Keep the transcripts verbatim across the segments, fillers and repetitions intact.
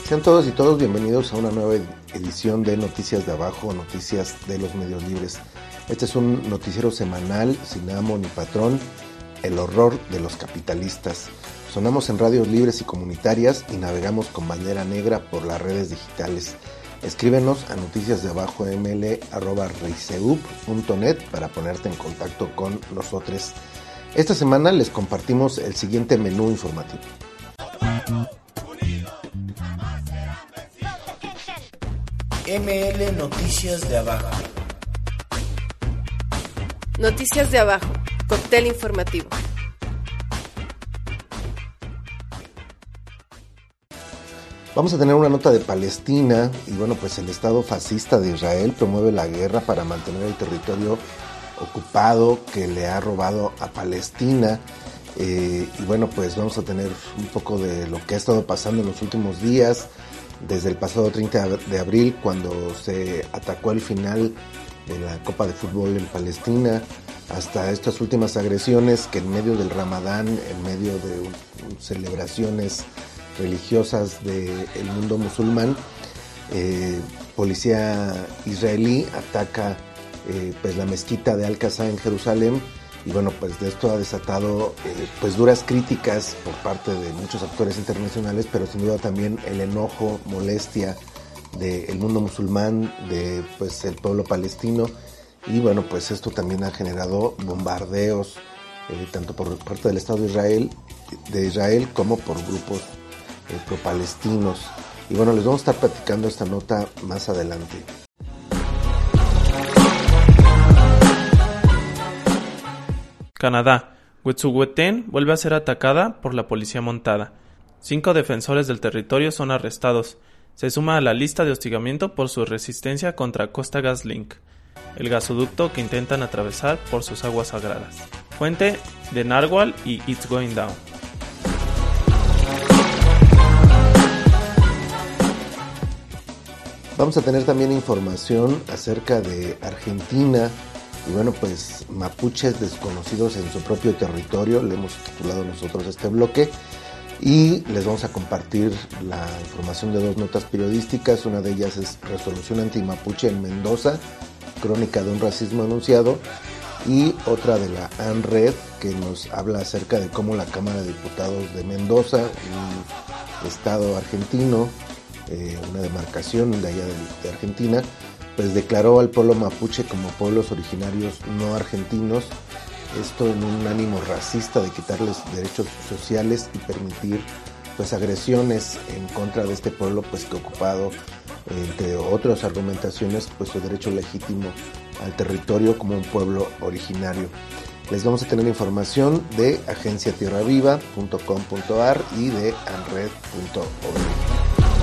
Sean todos y todos bienvenidos a una nueva edición de Noticias de Abajo, Noticias de los Medios Libres. Este es un noticiero semanal, sin amo ni patrón, el horror de los capitalistas. Sonamos en radios libres y comunitarias y navegamos con bandera negra por las redes digitales. Escríbenos a noticiasdeabajoml arroba riseup punto net para ponerte en contacto con nosotros. Esta semana les compartimos el siguiente menú informativo. M L Noticias de Abajo. Noticias de Abajo, cóctel informativo. Vamos a tener una nota de Palestina y bueno, pues el Estado fascista de Israel promueve la guerra para mantener el territorio ocupado que le ha robado a Palestina. Eh, y bueno, pues vamos a tener un poco de lo que ha estado pasando en los últimos días, desde el pasado treinta de abril, cuando se atacó el final de la Copa de Fútbol en Palestina, hasta estas últimas agresiones que en medio del Ramadán, en medio de uh, celebraciones religiosas del mundo musulmán, eh, policía israelí ataca eh, pues la mezquita de Al-Aqsa en Jerusalén. Y bueno, pues de esto ha desatado eh, pues duras críticas por parte de muchos actores internacionales, pero sin duda también el enojo, molestia del mundo musulmán, de pues el pueblo palestino. Y bueno, pues esto también ha generado bombardeos eh, tanto por parte del Estado de Israel, de Israel como por grupos eh, pro-palestinos. Y bueno, les vamos a estar platicando esta nota más adelante. Canadá. Wet'suwet'en vuelve a ser atacada por la policía montada. Cinco defensores del territorio son arrestados. Se suma a la lista de hostigamiento por su resistencia contra Costa GasLink, el gasoducto que intentan atravesar por sus aguas sagradas. Fuente de Narwhal y It's Going Down. Vamos a tener también información acerca de Argentina. Y bueno, pues mapuches desconocidos en su propio territorio, le hemos titulado nosotros este bloque, y les vamos a compartir la información de dos notas periodísticas. Una de ellas es Resolución Antimapuche en Mendoza, crónica de un racismo anunciado, y otra de la ANRED, que nos habla acerca de cómo la Cámara de Diputados de Mendoza, un estado argentino, eh, una demarcación de allá de, de Argentina, pues declaró al pueblo mapuche como pueblos originarios no argentinos, esto en un ánimo racista de quitarles derechos sociales y permitir pues agresiones en contra de este pueblo, pues que ha ocupado, entre otras argumentaciones, pues su derecho legítimo al territorio como un pueblo originario. Les vamos a tener información de agencia tierra viva punto com punto a r y de anred punto org.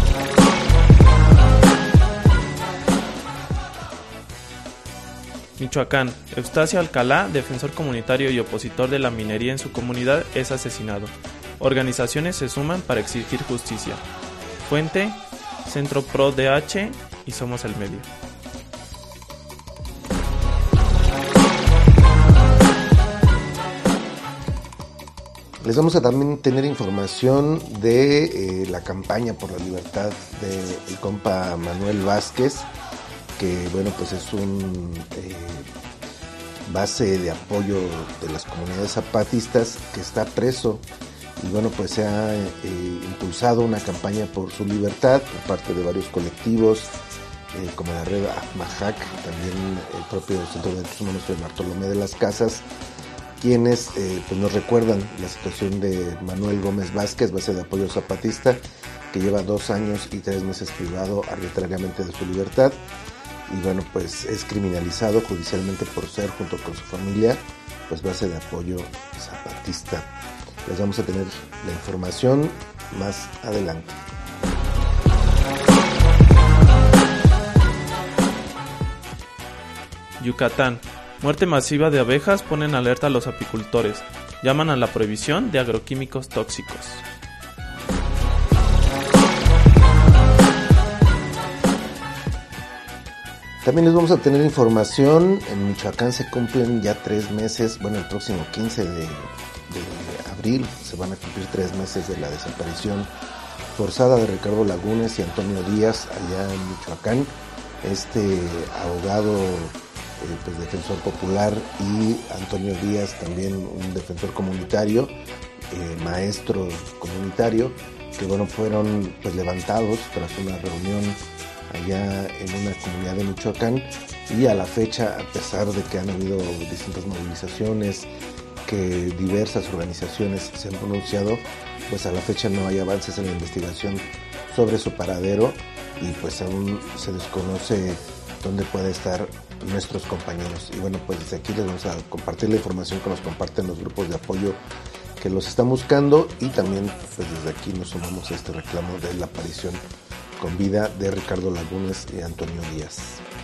Michoacán. Eustacio Alcalá, defensor comunitario y opositor de la minería en su comunidad, es asesinado. Organizaciones se suman para exigir justicia. Fuente, Centro Pro D H y Somos el Medio. Les vamos a también tener información de eh, la campaña por la libertad del compa Manuel Vázquez, que bueno, pues es un eh, base de apoyo de las comunidades zapatistas que está preso, y bueno, pues se ha eh, impulsado una campaña por su libertad por parte de varios colectivos, eh, como la red AFMAJAC, también el propio Centro de Derechos Humanos de Bartolomé de las Casas, quienes eh, pues nos recuerdan la situación de Manuel Gómez Vázquez, base de apoyo zapatista, que lleva dos años y tres meses privado arbitrariamente de su libertad. Y bueno, pues es criminalizado judicialmente por ser, junto con su familia, pues base de apoyo zapatista. Les vamos a tener la información más adelante. Yucatán. Muerte masiva de abejas pone en alerta a los apicultores. Llaman a la prohibición de agroquímicos tóxicos. También les vamos a tener información. En Michoacán se cumplen ya tres meses, bueno, el próximo quince de, de abril se van a cumplir tres meses de la desaparición forzada de Ricardo Lagunes y Antonio Díaz allá en Michoacán. Este abogado, eh, pues defensor popular, y Antonio Díaz también un defensor comunitario, eh, maestro comunitario, que bueno, fueron pues levantados tras una reunión allá en una comunidad de Michoacán, y a la fecha, a pesar de que han habido distintas movilizaciones, que diversas organizaciones se han pronunciado, pues a la fecha no hay avances en la investigación sobre su paradero, y pues aún se desconoce dónde puede estar nuestros compañeros. Y bueno, pues desde aquí les vamos a compartir la información que nos comparten los grupos de apoyo que los están buscando, y también pues desde aquí nos sumamos a este reclamo de la aparición con vida de Ricardo Lagunes y Antonio Díaz.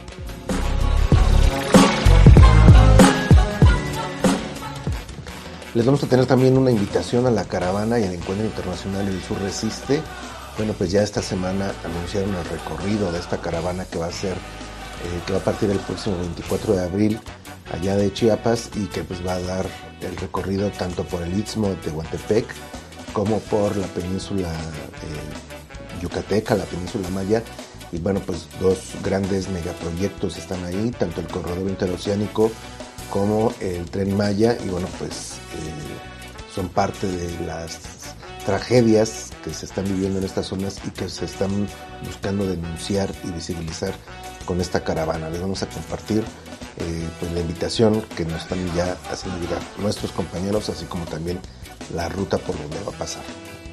Les vamos a tener también una invitación a la caravana y al Encuentro Internacional El Sur Resiste. Bueno, pues ya esta semana anunciaron el recorrido de esta caravana que va a ser, eh, que va a partir el próximo veinticuatro de abril allá de Chiapas, y que pues va a dar el recorrido tanto por el Istmo de Tehuantepec como por la península eh, yucateca, la península maya. Y bueno, pues dos grandes megaproyectos están ahí, tanto el corredor interoceánico como el Tren Maya, y bueno, pues eh, son parte de las tragedias que se están viviendo en estas zonas y que se están buscando denunciar y visibilizar con esta caravana. Les vamos a compartir eh, pues la invitación que nos están ya haciendo llegar nuestros compañeros, así como también la ruta por donde va a pasar.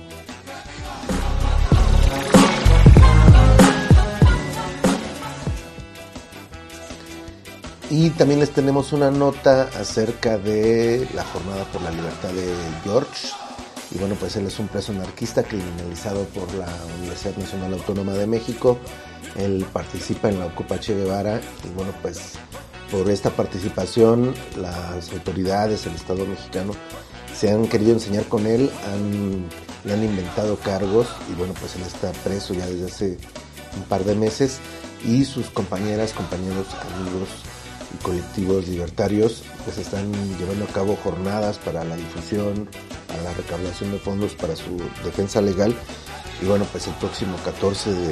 Y también les tenemos una nota acerca de la jornada por la libertad de George. Y bueno, pues él es un preso anarquista criminalizado por la Universidad Nacional Autónoma de México. Él participa en la Ocupa Che Guevara, y bueno, pues por esta participación las autoridades, el Estado mexicano, se han querido enseñar con él, han, le han inventado cargos, y bueno, pues él está preso ya desde hace un par de meses, y sus compañeras, compañeros, amigos y colectivos libertarios pues están llevando a cabo jornadas para la difusión, para la recaudación de fondos para su defensa legal. Y bueno, pues el próximo catorce de,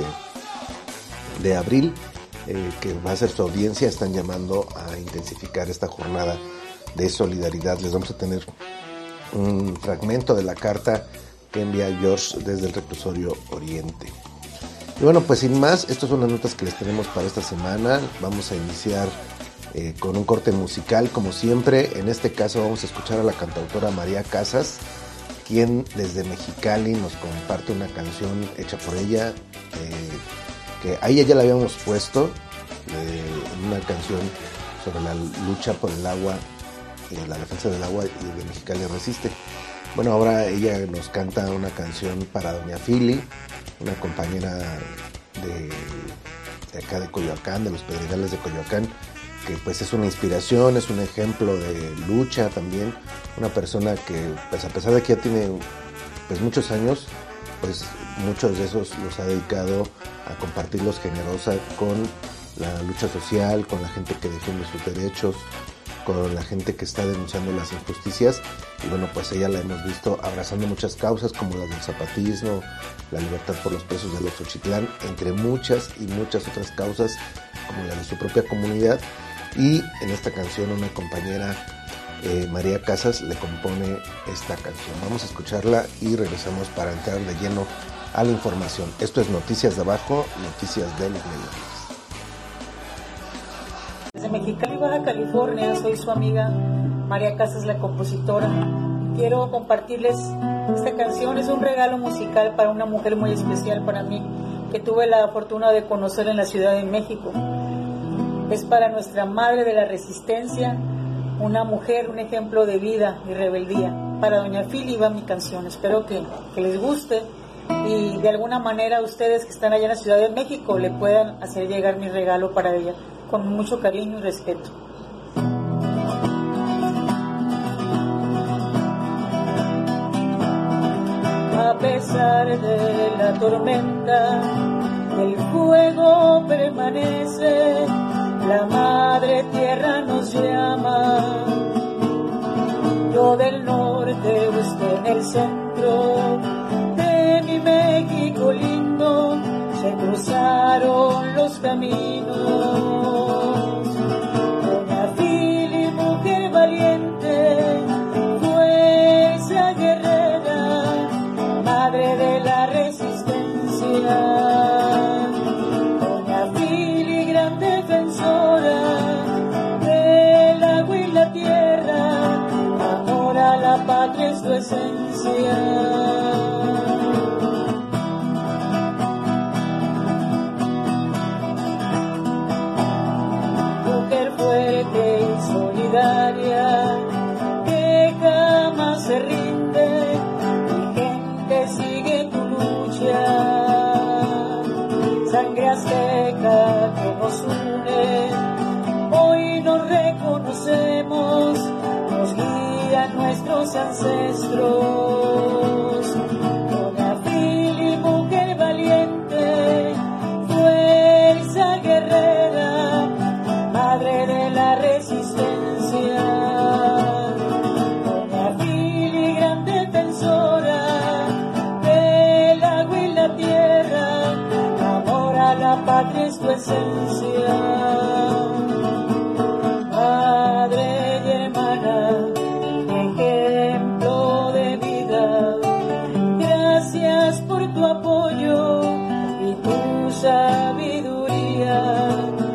de abril, eh, que va a ser su audiencia, están llamando a intensificar esta jornada de solidaridad. Les vamos a tener un fragmento de la carta que envía George desde el reclusorio Oriente. Y bueno, pues sin más, estas son las notas que les tenemos para esta semana. Vamos a iniciar Eh, con un corte musical, como siempre. En este caso vamos a escuchar a la cantautora María Casas, quien desde Mexicali nos comparte una canción hecha por ella, eh, que a ella ya la habíamos puesto, eh, una canción sobre la lucha por el agua, eh, la defensa del agua, y de Mexicali Resiste. Bueno, ahora ella nos canta una canción para Doña Fili, una compañera de, de acá de Coyoacán, de los Pedregales de Coyoacán, que pues es una inspiración, es un ejemplo de lucha también, una persona que pues a pesar de que ya tiene pues muchos años, pues muchos de esos los ha dedicado a compartirlos generosa con la lucha social, con la gente que defiende sus derechos, con la gente que está denunciando las injusticias. Y bueno, pues ella la hemos visto abrazando muchas causas como las del zapatismo, la libertad por los presos de Xochitlán, entre muchas y muchas otras causas como la de su propia comunidad. Y en esta canción una compañera, eh, María Casas, le compone esta canción. Vamos a escucharla y regresamos para entrar de lleno a la información. Esto es Noticias de Abajo, noticias de los medios. Desde Mexicali, Baja California, soy su amiga María Casas, la compositora. Quiero compartirles esta canción. Es un regalo musical para una mujer muy especial para mí, que tuve la fortuna de conocer en la Ciudad de México. Es para nuestra madre de la resistencia, una mujer, un ejemplo de vida y rebeldía. Para Doña Fili va mi canción. Espero que, que les guste, y de alguna manera ustedes que están allá en la Ciudad de México le puedan hacer llegar mi regalo para ella, con mucho cariño y respeto. A pesar de la tormenta, el fuego permanece. La madre tierra nos llama, yo del norte, usted en el centro de mi México. se cruzaron los caminos. Doña Fili, mujer valiente, fuerza guerrera, madre de la resistencia. Doña Fili, gran defensora del agua y la tierra, ahora la patria es tu esencia. Que jamás se rinde, mi gente sigue tu lucha. Sangre azteca que nos une, hoy nos reconocemos, nos guían nuestros ancestros. Doña Fili, mujer valiente, fuerza guerrera, madre de la resistencia. Doña Fili, gran defensora del agua y la tierra, amor a la patria es tu esencia. Madre y hermana, ejemplo de vida, gracias por tu apoyo y tu sabiduría.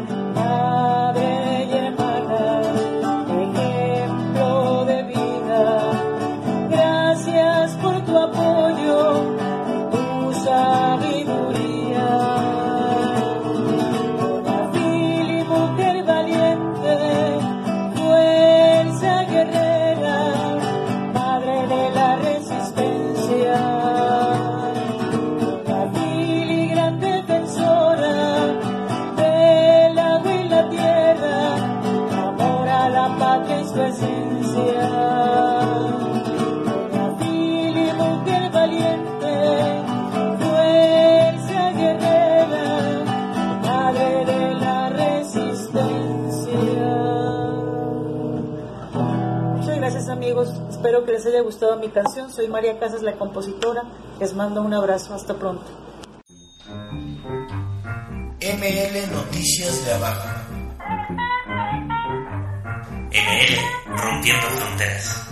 Amigos, espero que les haya gustado mi canción. Soy María Casas, la compositora. Les mando un abrazo. Hasta pronto. M L Noticias de Abajo. M L Rompiendo Fronteras.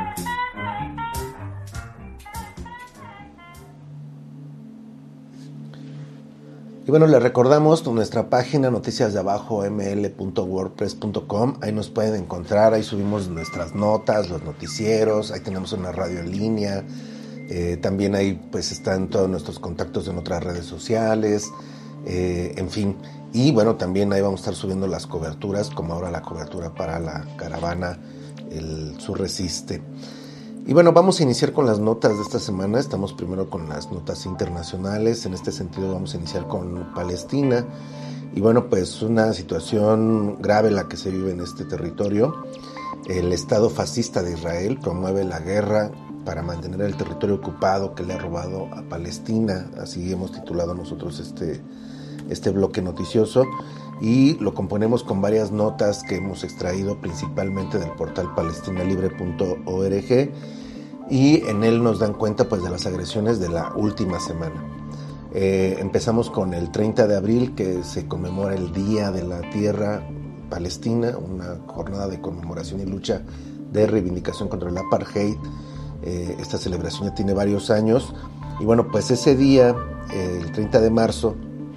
Y bueno, les recordamos nuestra página noticias de abajo m l punto wordpress punto com. Ahí nos pueden encontrar, ahí subimos nuestras notas, los noticieros, ahí tenemos una radio en línea, eh, también ahí pues están todos nuestros contactos en otras redes sociales, eh, en fin. Y bueno, también ahí vamos a estar subiendo las coberturas, como ahora la cobertura para la caravana El Sur Resiste. Y bueno, vamos a iniciar con las notas de esta semana. Estamos primero con las notas internacionales. En este sentido vamos a iniciar con Palestina. Y bueno, pues una situación grave la que se vive en este territorio. El Estado fascista de Israel promueve la guerra para mantener el territorio ocupado que le ha robado a Palestina. Así hemos titulado nosotros este, este bloque noticioso. Y lo componemos con varias notas que hemos extraído principalmente del portal palestina libre punto org, y en él nos dan cuenta pues de las agresiones de la última semana. Eh, empezamos con el treinta de abril, que se conmemora el Día de la Tierra Palestina, una jornada de conmemoración y lucha de reivindicación contra el apartheid. Eh, esta celebración ya tiene varios años, y bueno, pues ese día, eh, el treinta de marzo,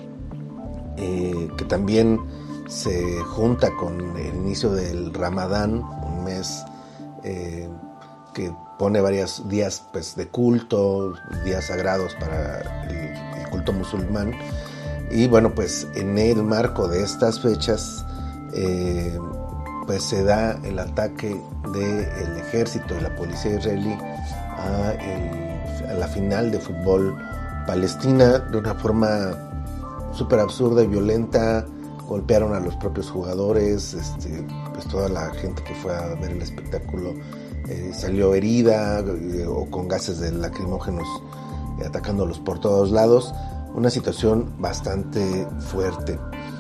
Eh, que también se junta con el inicio del Ramadán, un mes eh, que pone varios días pues, de culto, días sagrados para el, el culto musulmán. Y bueno, pues en el marco de estas fechas eh, pues se da el ataque del ejército y la policía israelí a, el, a la final de fútbol Palestina de una forma súper absurda y violenta. Golpearon a los propios jugadores, este, pues toda la gente que fue a ver el espectáculo eh, salió herida eh, o con gases de lacrimógenos eh, atacándolos por todos lados. Una situación bastante fuerte.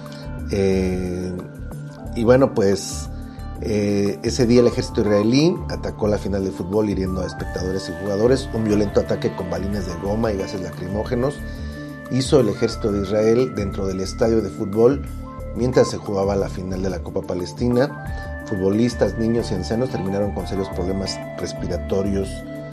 Eh, y bueno, pues eh, ese día el ejército israelí atacó la final de fútbol hiriendo a espectadores y jugadores. Un violento ataque con balines de goma y gases lacrimógenos. hizo el ejército de Israel dentro del estadio de fútbol mientras se jugaba la final de la Copa Palestina. Futbolistas, niños y ancianos terminaron con serios problemas respiratorios.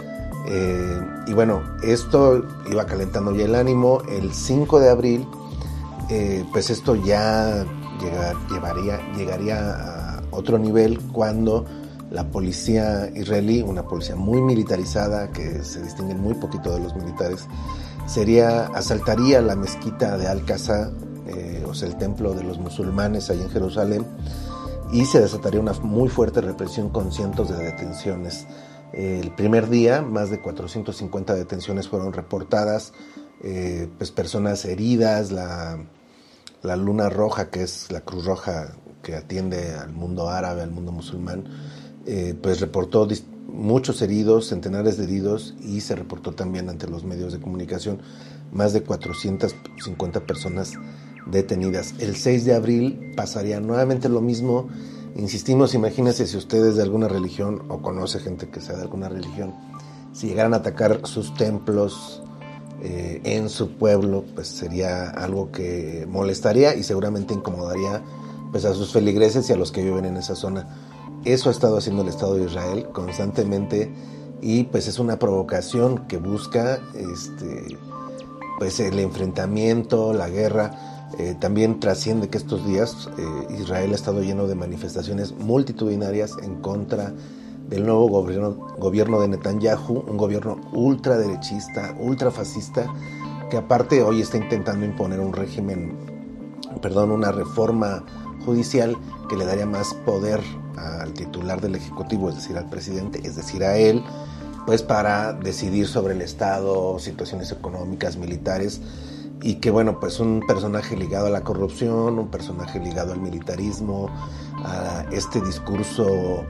Eh, y bueno, esto iba calentando ya el ánimo. El cinco de abril, eh, pues esto ya llega, llevaría, llegaría a otro nivel cuando la policía israelí, una policía muy militarizada que se distingue muy poquito de los militares, sería, asaltaría la mezquita de Al-Aqsa, eh, o sea el templo de los musulmanes ahí en Jerusalén, y se desataría una muy fuerte represión con cientos de detenciones. Eh, el primer día, más de cuatrocientas cincuenta detenciones fueron reportadas, eh, pues personas heridas, la, la Luna Roja, que es la Cruz Roja que atiende al mundo árabe, al mundo musulmán, eh, pues reportó dis- muchos heridos, centenares de heridos, y se reportó también ante los medios de comunicación más de cuatrocientas cincuenta personas detenidas. El seis de abril pasaría nuevamente lo mismo. Insistimos, imagínense si ustedes de alguna religión o conoce gente que sea de alguna religión, si llegaran a atacar sus templos eh, en su pueblo, pues sería algo que molestaría y seguramente incomodaría pues a sus feligreses y a los que viven en esa zona. Eso ha estado haciendo el Estado de Israel constantemente, y pues es una provocación que busca este pues el enfrentamiento, la guerra. Eh, también trasciende que estos días eh, Israel ha estado lleno de manifestaciones multitudinarias en contra del nuevo gobierno, gobierno de Netanyahu, un gobierno ultraderechista, ultrafascista, que aparte hoy está intentando imponer un régimen, perdón, una reforma judicial que le daría más poder al titular del Ejecutivo, es decir, al presidente, es decir, a él, pues para decidir sobre el Estado, situaciones económicas, militares, y que bueno, pues un personaje ligado a la corrupción, un personaje ligado al militarismo, a este discurso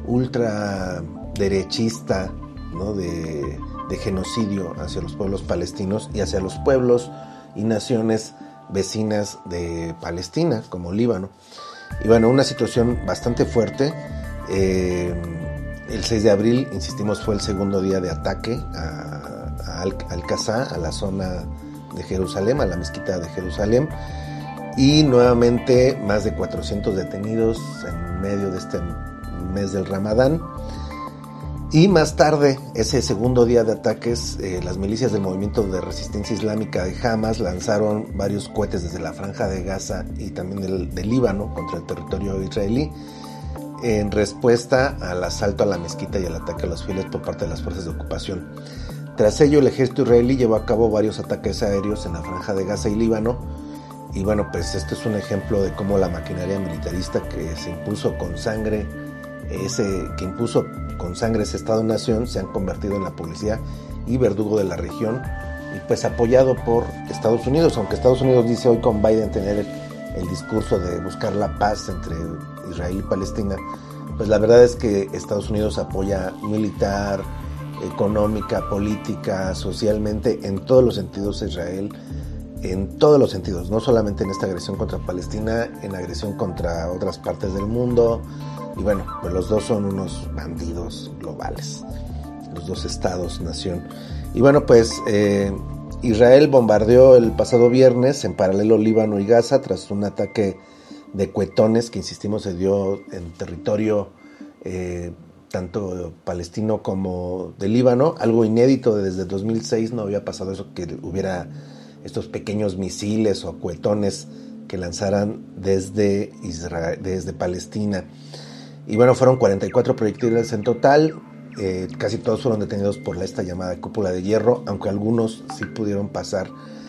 ultraderechista, ¿no? de, de genocidio hacia los pueblos palestinos y hacia los pueblos y naciones vecinas de Palestina, como Líbano. Y bueno, una situación bastante fuerte. Eh, el seis de abril, insistimos, fue el segundo día de ataque a, a Al-Aqsa, a la zona de Jerusalén, a la mezquita de Jerusalén, y nuevamente más de cuatrocientos detenidos en medio de este mes del Ramadán. Y más tarde, ese segundo día de ataques, eh, las milicias del movimiento de resistencia islámica de Hamas lanzaron varios cohetes desde la franja de Gaza y también del, del Líbano contra el territorio israelí, en respuesta al asalto a la mezquita y al ataque a los fieles por parte de las fuerzas de ocupación. Tras ello, el ejército israelí llevó a cabo varios ataques aéreos en la franja de Gaza y Líbano. Y bueno, pues este es un ejemplo de cómo la maquinaria militarista que se impuso con sangre, ese que impuso con sangre ese Estado-nación, se han convertido en la policía y verdugo de la región, y pues apoyado por Estados Unidos, aunque Estados Unidos dice hoy con Biden tener el, el discurso de buscar la paz entre Israel y Palestina, pues la verdad es que Estados Unidos apoya militar, económica, política, socialmente, en todos los sentidos a Israel, en todos los sentidos, no solamente en esta agresión contra Palestina, en agresión contra otras partes del mundo. Y bueno, pues los dos son unos bandidos globales, los dos estados, nación. Y bueno, pues eh, Israel bombardeó el pasado viernes en paralelo Líbano y Gaza tras un ataque de cuetones que, insistimos, se dio en territorio eh, tanto palestino como de Líbano, algo inédito. Desde dos mil seis no había pasado eso, que hubiera estos pequeños misiles o cuetones que lanzaran desde Israel, desde Palestina. Y bueno, fueron cuarenta y cuatro proyectiles en total, eh, casi todos fueron detenidos por la, esta llamada cúpula de hierro, aunque algunos sí pudieron pasar.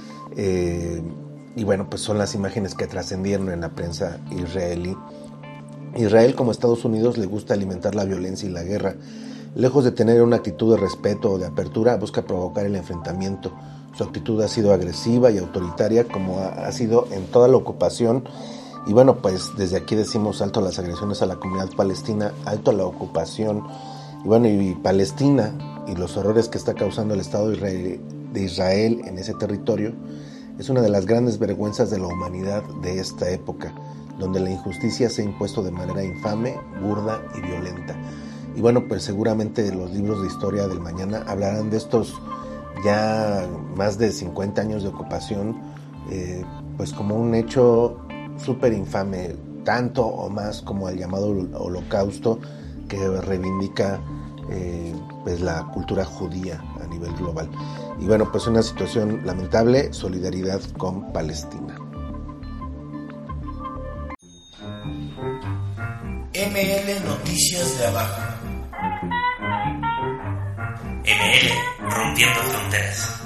Eh, y bueno, pues son las imágenes que trascendieron en la prensa israelí. Israel, como Estados Unidos, le gusta alimentar la violencia y la guerra. Lejos de tener una actitud de respeto o de apertura, busca provocar el enfrentamiento. Su actitud ha sido agresiva y autoritaria, como ha, ha sido en toda la ocupación. Y bueno, pues desde aquí decimos alto a las agresiones a la comunidad palestina, alto a la ocupación. Y bueno, y Palestina y los horrores que está causando el Estado de Israel en ese territorio es una de las grandes vergüenzas de la humanidad de esta época, donde la injusticia se ha impuesto de manera infame, burda y violenta. Y bueno, pues seguramente los libros de historia del mañana hablarán de estos ya más de cincuenta años de ocupación, eh, pues como un hecho súper infame, tanto o más como el llamado Holocausto, que reivindica eh, pues la cultura judía a nivel global. Y bueno, pues una situación lamentable, solidaridad con Palestina. M L Noticias de Abajo. M L Rompiendo Fronteras.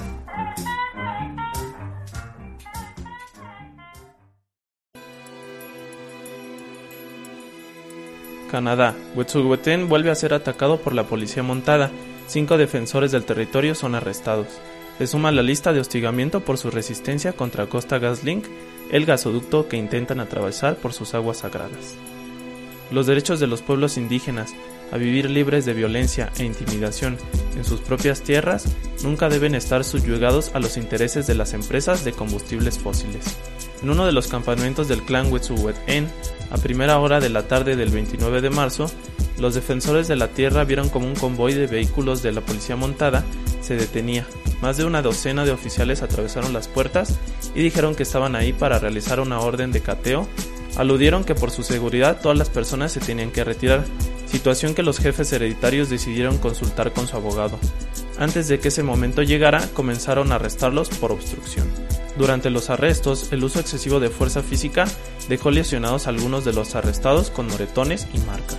Canadá. Wet'suwet'en vuelve a ser atacado por la policía montada. Cinco defensores del territorio son arrestados. Se suma a la lista de hostigamiento por su resistencia contra Costa GasLink, el gasoducto que intentan atravesar por sus aguas sagradas. Los derechos de los pueblos indígenas a vivir libres de violencia e intimidación en sus propias tierras nunca deben estar subyugados a los intereses de las empresas de combustibles fósiles. En uno de los campamentos del clan Wet'suwet'en, a primera hora de la tarde del veintinueve de marzo, los defensores de la tierra vieron como un convoy de vehículos de la policía montada se detenía. Más de una docena de oficiales atravesaron las puertas y dijeron que estaban ahí para realizar una orden de cateo. Aludieron que por su seguridad todas las personas se tenían que retirar, situación que los jefes hereditarios decidieron consultar con su abogado. Antes de que ese momento llegara, comenzaron a arrestarlos por obstrucción. Durante los arrestos, el uso excesivo de fuerza física dejó lesionados a algunos de los arrestados con moretones y marcas.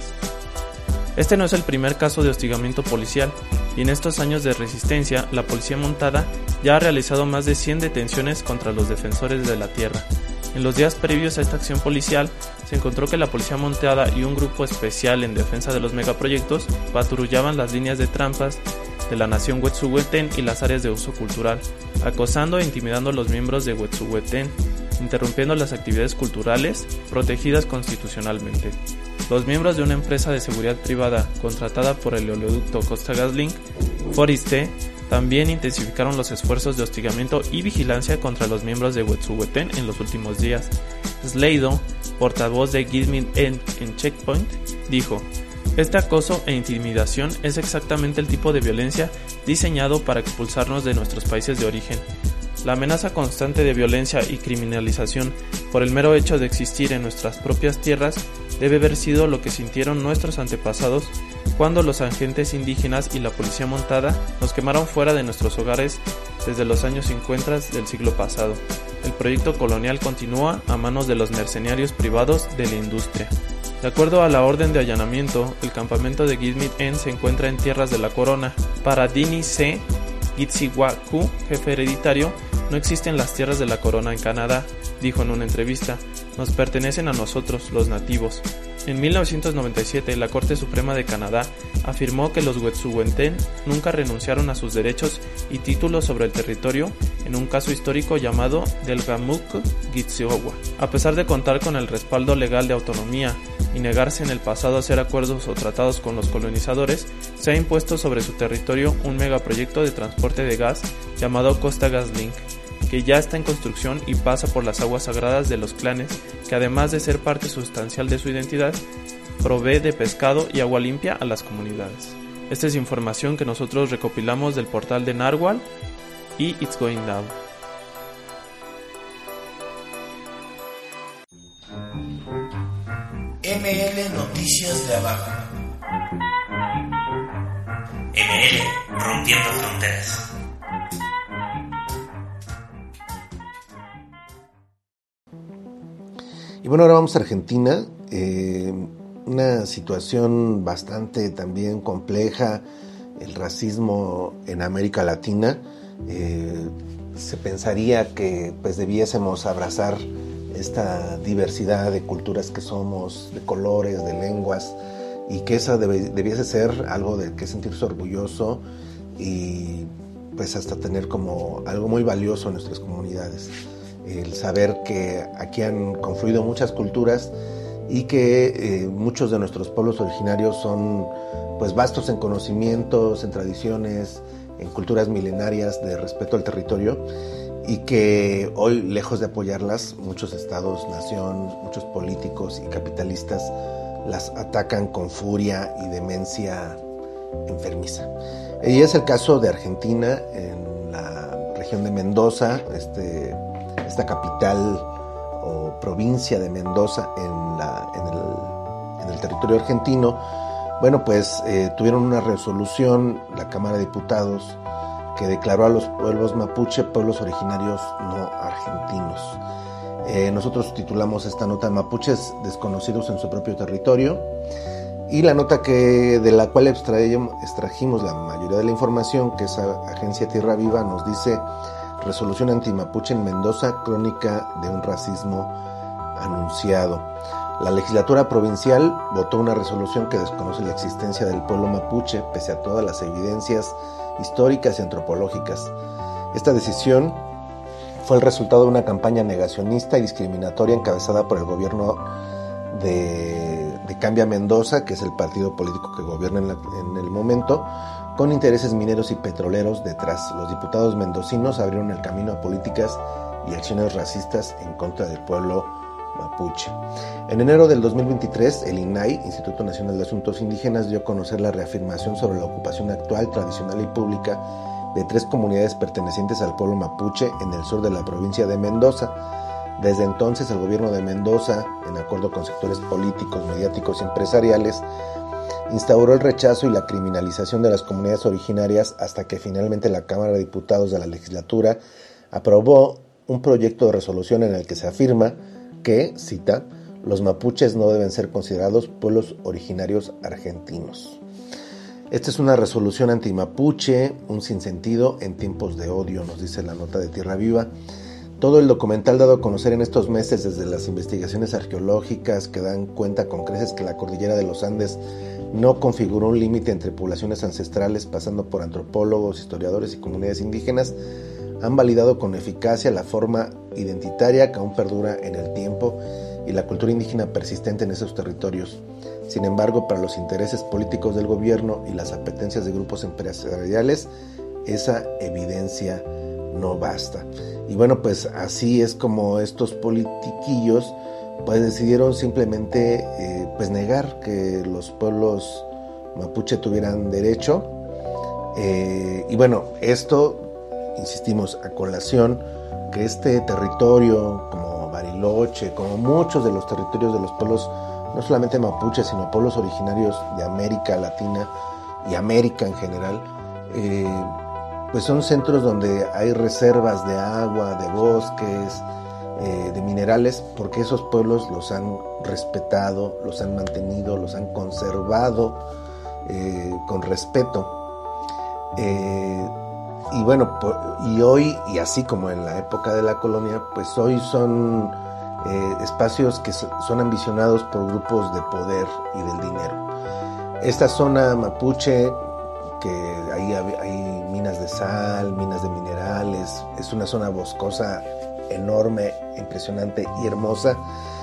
Este no es el primer caso de hostigamiento policial, y en estos años de resistencia, la policía montada ya ha realizado más de cien detenciones contra los defensores de la tierra. En los días previos a esta acción policial, se encontró que la policía montada y un grupo especial en defensa de los megaproyectos patrullaban las líneas de trampas de la nación Wet'suwet'en y las áreas de uso cultural, acosando e intimidando a los miembros de Wet'suwet'en, interrumpiendo las actividades culturales protegidas constitucionalmente. Los miembros de una empresa de seguridad privada contratada por el oleoducto Costa GasLink, Foriste, también intensificaron los esfuerzos de hostigamiento y vigilancia contra los miembros de Wet'suwet'en en los últimos días. Sleido, portavoz de GidMi'en en Checkpoint, dijo: "Este acoso e intimidación es exactamente el tipo de violencia diseñado para expulsarnos de nuestros países de origen. La amenaza constante de violencia y criminalización por el mero hecho de existir en nuestras propias tierras debe haber sido lo que sintieron nuestros antepasados cuando los agentes indígenas y la policía montada nos quemaron fuera de nuestros hogares desde los años cincuenta del siglo pasado. El proyecto colonial continúa a manos de los mercenarios privados de la industria". De acuerdo a la orden de allanamiento, el campamento de GidMi'en se encuentra en tierras de la corona. Para Dini C. Gitsiwaku, jefe hereditario, no existen las tierras de la corona en Canadá, dijo en una entrevista. Nos pertenecen a nosotros, los nativos. En mil novecientos noventa y siete, la Corte Suprema de Canadá afirmó que los Wet'suwet'en nunca renunciaron a sus derechos y títulos sobre el territorio en un caso histórico llamado Delgamuukw Gitziowa. A pesar de contar con el respaldo legal de autonomía y negarse en el pasado a hacer acuerdos o tratados con los colonizadores, se ha impuesto sobre su territorio un megaproyecto de transporte de gas llamado Costa GasLink, que ya está en construcción y pasa por las aguas sagradas de los clanes, que además de ser parte sustancial de su identidad, provee de pescado y agua limpia a las comunidades. Esta es información que nosotros recopilamos del portal de Narwhal y It's Going Down. M L Noticias de Abajo. M L Rompiendo Fronteras. Y bueno, ahora vamos a Argentina, eh, una situación bastante también compleja, el racismo en América Latina. Eh, se pensaría que pues debiésemos abrazar esta diversidad de culturas que somos, de colores, de lenguas, y que esa debe, debiese ser algo de que sentirse orgulloso y pues hasta tener como algo muy valioso en nuestras comunidades. El saber que aquí han confluido muchas culturas y que eh, muchos de nuestros pueblos originarios son pues vastos en conocimientos, en tradiciones, en culturas milenarias de respeto al territorio, y que hoy, lejos de apoyarlas, muchos estados, nación, muchos políticos y capitalistas las atacan con furia y demencia enfermiza. Y es el caso de Argentina, en región de Mendoza, este, esta capital o provincia de Mendoza en, la, en, el, en el territorio argentino, bueno, pues eh, tuvieron una resolución, la Cámara de Diputados, que declaró a los pueblos mapuche pueblos originarios no argentinos. Eh, nosotros titulamos esta nota Mapuches desconocidos en su propio territorio, y la nota que de la cual extrajimos la mayoría de la información, que es Agencia Tierra Viva, nos dice: resolución antimapuche en Mendoza, crónica de un racismo anunciado. La legislatura provincial votó una resolución que desconoce la existencia del pueblo mapuche, pese a todas las evidencias históricas y antropológicas. Esta decisión fue el resultado de una campaña negacionista y discriminatoria encabezada por el gobierno de, de Cambia Mendoza, que es el partido político que gobierna en, la, en el momento, con intereses mineros y petroleros detrás. Los diputados mendocinos abrieron el camino a políticas y acciones racistas en contra del pueblo mapuche. En enero del dos mil veintitrés, el I N A I, Instituto Nacional de Asuntos Indígenas, dio a conocer la reafirmación sobre la ocupación actual, tradicional y pública de tres comunidades pertenecientes al pueblo mapuche en el sur de la provincia de Mendoza. Desde entonces, el gobierno de Mendoza, en acuerdo con sectores políticos, mediáticos y empresariales, instauró el rechazo y la criminalización de las comunidades originarias, hasta que finalmente la Cámara de Diputados de la legislatura aprobó un proyecto de resolución en el que se afirma que, cita, los mapuches no deben ser considerados pueblos originarios argentinos. Esta es una resolución antimapuche, un sinsentido en tiempos de odio, nos dice la nota de Tierra Viva. Todo el documental dado a conocer en estos meses, desde las investigaciones arqueológicas que dan cuenta con creces que la cordillera de los Andes no configuró un límite entre poblaciones ancestrales, pasando por antropólogos, historiadores y comunidades indígenas, han validado con eficacia la forma identitaria que aún perdura en el tiempo y la cultura indígena persistente en esos territorios. Sin embargo, para los intereses políticos del gobierno y las apetencias de grupos empresariales, esa evidencia no basta. Y bueno, pues así es como estos politiquillos pues decidieron simplemente eh, pues negar que los pueblos mapuche tuvieran derecho. Eh, y bueno, esto, insistimos, a colación que este territorio, como Bariloche, como muchos de los territorios de los pueblos, no solamente mapuches, sino pueblos originarios de América Latina y América en general, eh, pues son centros donde hay reservas de agua, de bosques, eh, de minerales, porque esos pueblos los han respetado, los han mantenido, los han conservado eh, con respeto. Eh, y bueno, y hoy, y así como en la época de la colonia, pues hoy son eh, espacios que son ambicionados por grupos de poder y del dinero. Esta zona mapuche, que ahí hay minas de sal, minas de minerales, es una zona boscosa enorme, impresionante y hermosa,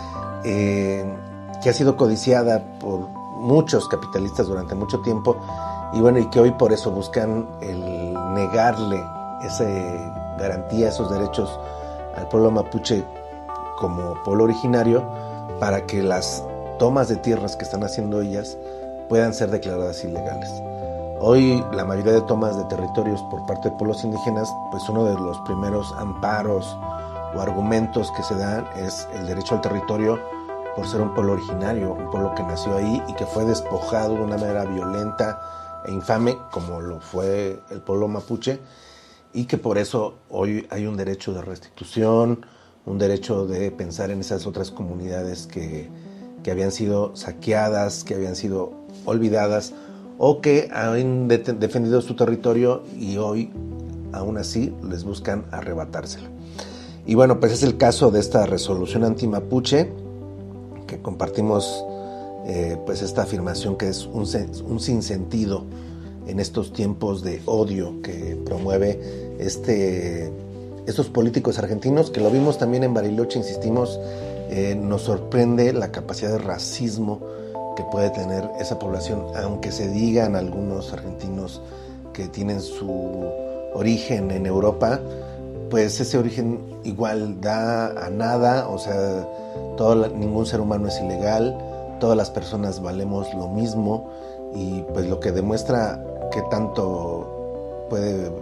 eh, que ha sido codiciada por muchos capitalistas durante mucho tiempo, y bueno, y que hoy por eso buscan el negarle esa garantía, esos derechos al pueblo mapuche como pueblo originario, para que las tomas de tierras que están haciendo ellas puedan ser declaradas ilegales. Hoy la mayoría de tomas de territorios por parte de pueblos indígenas, pues uno de los primeros amparos o argumentos que se dan es el derecho al territorio por ser un pueblo originario, un pueblo que nació ahí y que fue despojado de una manera violenta e infame, como lo fue el pueblo mapuche, y que por eso hoy hay un derecho de restitución, un derecho de pensar en esas otras comunidades que, que habían sido saqueadas, que habían sido olvidadas, o que han de- defendido su territorio y hoy aún así les buscan arrebatárselo. Y bueno, pues es el caso de esta resolución antimapuche, que compartimos eh, pues esta afirmación que es un, un sinsentido en estos tiempos de odio que promueve este, estos políticos argentinos, que lo vimos también en Bariloche, insistimos, eh, nos sorprende la capacidad de racismo que puede tener esa población, aunque se digan algunos argentinos que tienen su origen en Europa, pues ese origen igual da a nada, o sea, todo, ningún ser humano es ilegal, todas las personas valemos lo mismo, y pues lo que demuestra qué tanto puede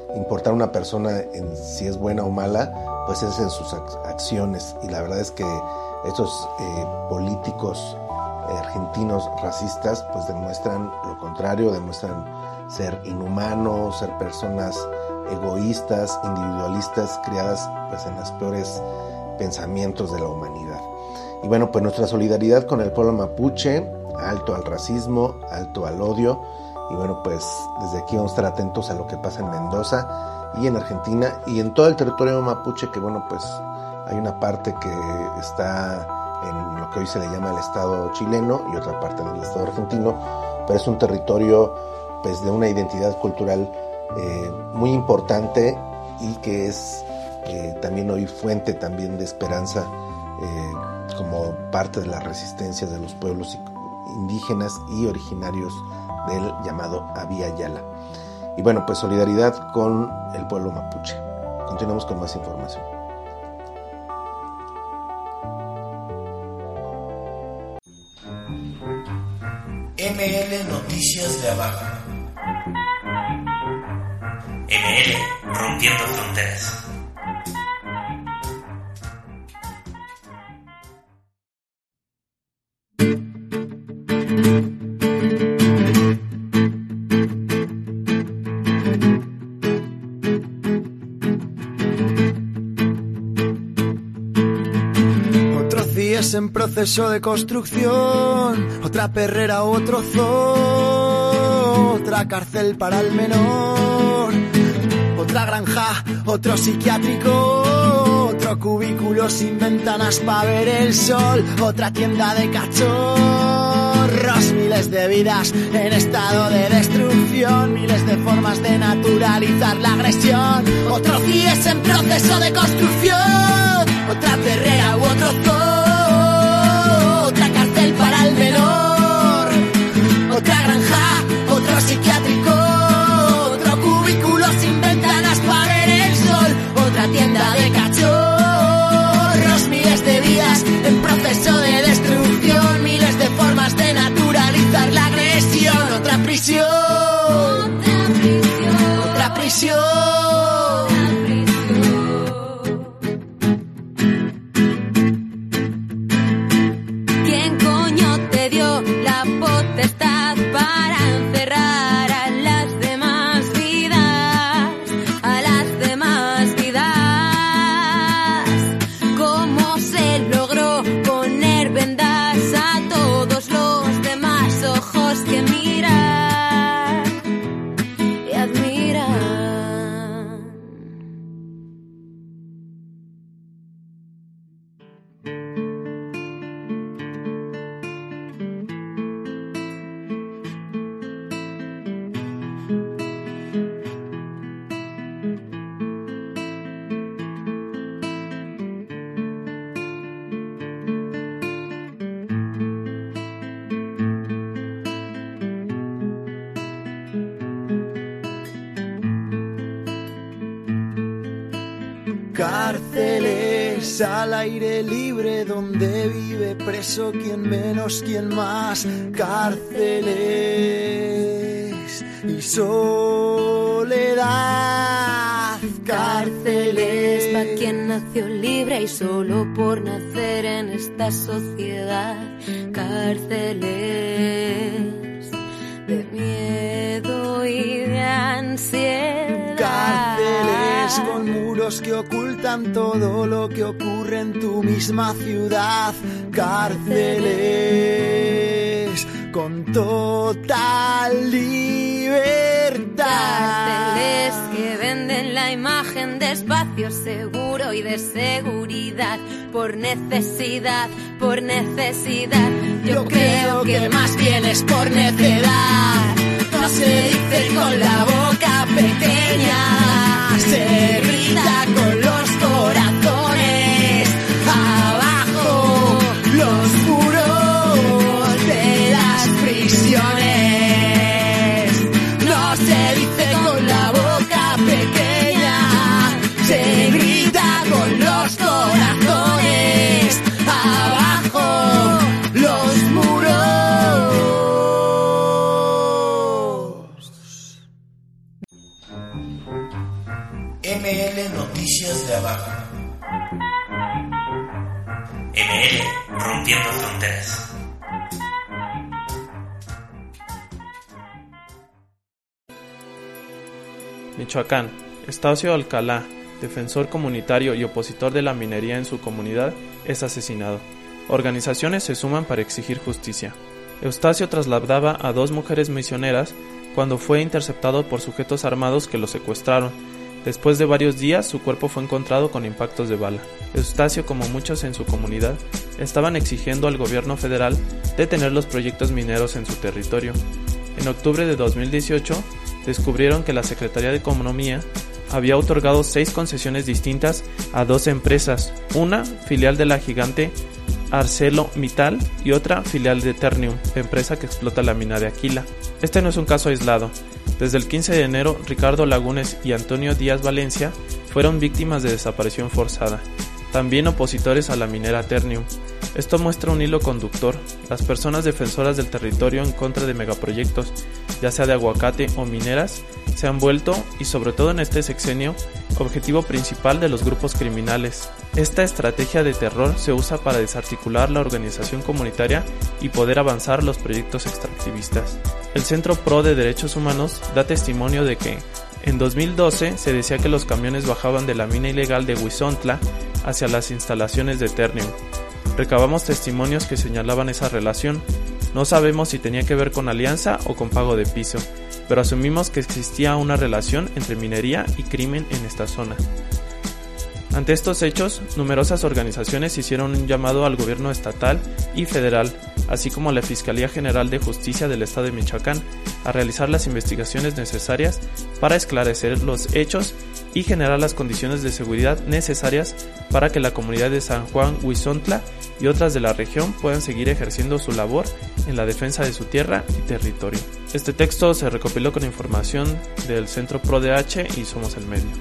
importar una persona en si es buena o mala, pues es en sus acciones. Y la verdad es que estos eh, políticos eh, argentinos racistas pues demuestran lo contrario, demuestran ser inhumanos, ser personas egoístas, individualistas, criadas pues en los peores pensamientos de la humanidad. Y bueno, pues nuestra solidaridad con el pueblo mapuche, alto al racismo, alto al odio. Y bueno, pues desde aquí vamos a estar atentos a lo que pasa en Mendoza y en Argentina y en todo el territorio mapuche, que bueno, pues hay una parte que está en lo que hoy se le llama el Estado chileno y otra parte en el Estado argentino, pero es un territorio pues de una identidad cultural eh, muy importante y que es eh, también hoy fuente también de esperanza eh, como parte de las resistencias de los pueblos indígenas y originarios del llamado Abya Yala. Y bueno, pues solidaridad con el pueblo mapuche. Continuamos con más información. M L Noticias de Abajo. M L Rompiendo Fronteras. En proceso de construcción, otra perrera, otro zoo, otra cárcel para el menor, otra granja, otro psiquiátrico, otro cubículo sin ventanas para ver el sol, otra tienda de cachorros, miles de vidas en estado de destrucción, miles de formas de naturalizar la agresión, otro C I E S en proceso de construcción, otra perrera u otro zoo, para el menor, otra granja, otro psiquiátrico, otro cubículo sin ventanas para ver el sol, otra tienda de cachorros, miles de vidas en proceso de destrucción, miles de formas de naturalizar la agresión, otra prisión, otra prisión, otra prisión. Cárceles al aire libre donde vive preso quien menos, quien más. Cárceles y soledad. Cárceles pa' quien nació libre y solo por nacer en esta sociedad. Cárceles de miedo y de ansiedad. Cárceles con muros que ocultan todo lo que ocurre en tu misma ciudad. Cárceles con total libertad. Cárceles que venden la imagen de espacio seguro y de seguridad. Por necesidad, por necesidad. Yo creo que más bien es por necedad. No se dice con la boca pequeña, se grita con los corazones. Abajo los muros de las prisiones. No se dice con la boca pequeña, se grita con los corazones. Abajo los muros. fronteras. Michoacán. Eustacio Alcalá, defensor comunitario y opositor de la minería en su comunidad, es asesinado. Organizaciones se suman para exigir justicia. Eustacio trasladaba a dos mujeres misioneras cuando fue interceptado por sujetos armados que lo secuestraron. Después de varios días, su cuerpo fue encontrado con impactos de bala. Eustacio, como muchos en su comunidad, estaban exigiendo al gobierno federal detener los proyectos mineros en su territorio. En octubre de dos mil dieciocho, descubrieron que la Secretaría de Economía había otorgado seis concesiones distintas a dos empresas, una filial de la gigante ArcelorMittal y otra filial de Ternium, empresa que explota la mina de Aquila. Este no es un caso aislado. Desde el quince de enero, Ricardo Lagunes y Antonio Díaz Valencia fueron víctimas de desaparición forzada, también opositores a la minera Ternium. Esto muestra un hilo conductor. Las personas defensoras del territorio en contra de megaproyectos, ya sea de aguacate o mineras, se han vuelto, y sobre todo en este sexenio, objetivo principal de los grupos criminales. Esta estrategia de terror se usa para desarticular la organización comunitaria y poder avanzar los proyectos extractivistas. El Centro Pro de Derechos Humanos da testimonio de que en dos mil doce se decía que los camiones bajaban de la mina ilegal de Huizontla hacia las instalaciones de Ternium. Recabamos testimonios que señalaban esa relación. No sabemos si tenía que ver con alianza o con pago de piso, pero asumimos que existía una relación entre minería y crimen en esta zona. Ante estos hechos, numerosas organizaciones hicieron un llamado al gobierno estatal y federal, así como a la Fiscalía General de Justicia del Estado de Michoacán, a realizar las investigaciones necesarias para esclarecer los hechos y generar las condiciones de seguridad necesarias para que la comunidad de San Juan Huizontla y otras de la región puedan seguir ejerciendo su labor en la defensa de su tierra y territorio. Este texto se recopiló con información del Centro Pro D H y Somos el Medio.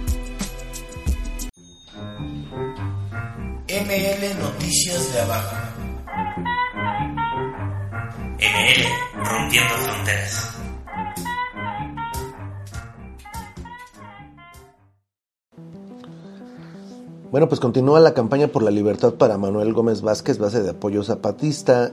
M L Noticias de Abajo. M L Rompiendo Fronteras. Bueno, pues continúa la campaña por la libertad para Manuel Gómez Vázquez, base de apoyo zapatista.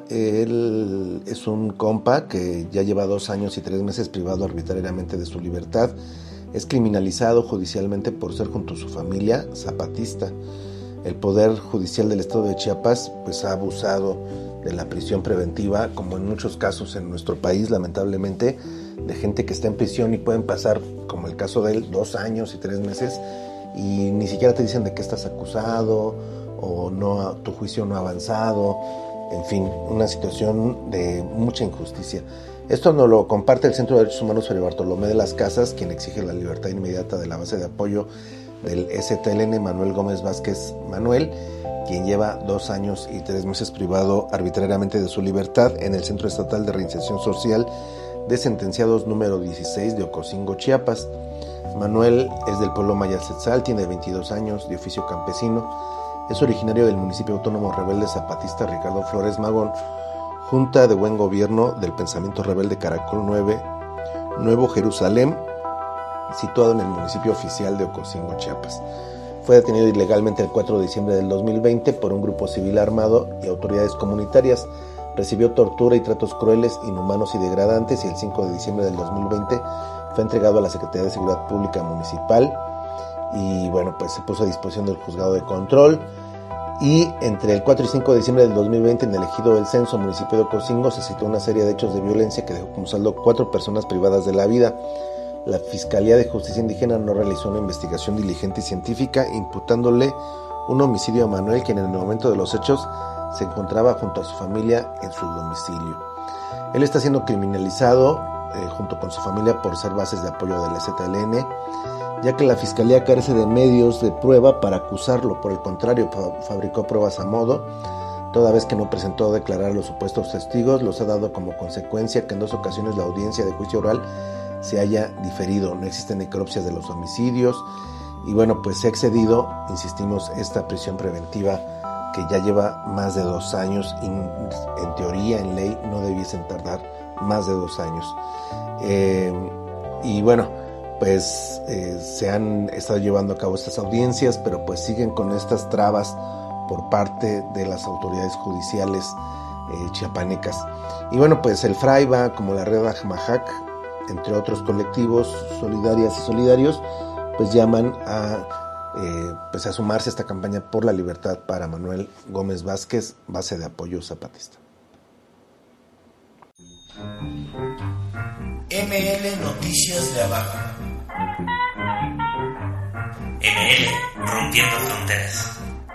Él es un compa que ya lleva dos años y tres meses privado arbitrariamente de su libertad. Es criminalizado judicialmente por ser, junto a su familia, zapatista. El Poder Judicial del Estado de Chiapas pues ha abusado de la prisión preventiva, como en muchos casos en nuestro país, lamentablemente, de gente que está en prisión y pueden pasar, como el caso de él, dos años y tres meses y ni siquiera te dicen de qué estás acusado o no, tu juicio no ha avanzado. En fin, una situación de mucha injusticia. Esto nos lo comparte el Centro de Derechos Humanos Fray Bartolomé de las Casas, quien exige la libertad inmediata de la base de apoyo del S T L N, Manuel Gómez Vázquez Manuel, quien lleva dos años y tres meses privado arbitrariamente de su libertad en el Centro Estatal de Reinserción Social de Sentenciados número dieciséis de Ocosingo, Chiapas. Manuel es del pueblo maya Tzetzal, tiene veintidós años, de oficio campesino, es originario del municipio autónomo rebelde zapatista Ricardo Flores Magón, Junta de Buen Gobierno del Pensamiento Rebelde Caracol nueve, Nuevo Jerusalén, situado en el municipio oficial de Ocosingo, Chiapas. Fue detenido ilegalmente el cuatro de diciembre del dos mil veinte por un grupo civil armado y autoridades comunitarias. Recibió tortura y tratos crueles, inhumanos y degradantes, y el cinco de diciembre del dos mil veinte fue entregado a la Secretaría de Seguridad Pública Municipal y bueno, pues se puso a disposición del Juzgado de Control. Y entre el cuatro y cinco de diciembre del dos mil veinte, en el ejido del Censo, municipio de Ocosingo, se citó una serie de hechos de violencia que dejó como saldo cuatro personas privadas de la vida. La Fiscalía de Justicia Indígena no realizó una investigación diligente y científica, imputándole un homicidio a Manuel, quien en el momento de los hechos se encontraba junto a su familia en su domicilio. Él está siendo criminalizado eh, junto con su familia por ser bases de apoyo del S T L N, ya que la Fiscalía carece de medios de prueba para acusarlo. Por el contrario, fabricó pruebas a modo, toda vez que no presentó a declarar a los supuestos testigos. Los ha dado como consecuencia que en dos ocasiones la audiencia de juicio oral se haya diferido. No existen necropsias de los homicidios y bueno, pues se ha excedido, insistimos, esta prisión preventiva que ya lleva más de dos años y en teoría, en ley, no debiesen tardar más de dos años. Eh, y bueno, pues eh, se han estado llevando a cabo estas audiencias, pero pues siguen con estas trabas por parte de las autoridades judiciales eh, chiapanecas. Y bueno, pues el Fraiba, como la Red Ajmajac, entre otros colectivos solidarias y solidarios, pues llaman a, eh, pues a sumarse a esta campaña por la libertad para Manuel Gómez Vázquez, base de apoyo zapatista. M L Noticias de Abajo. M L Rompiendo Fronteras.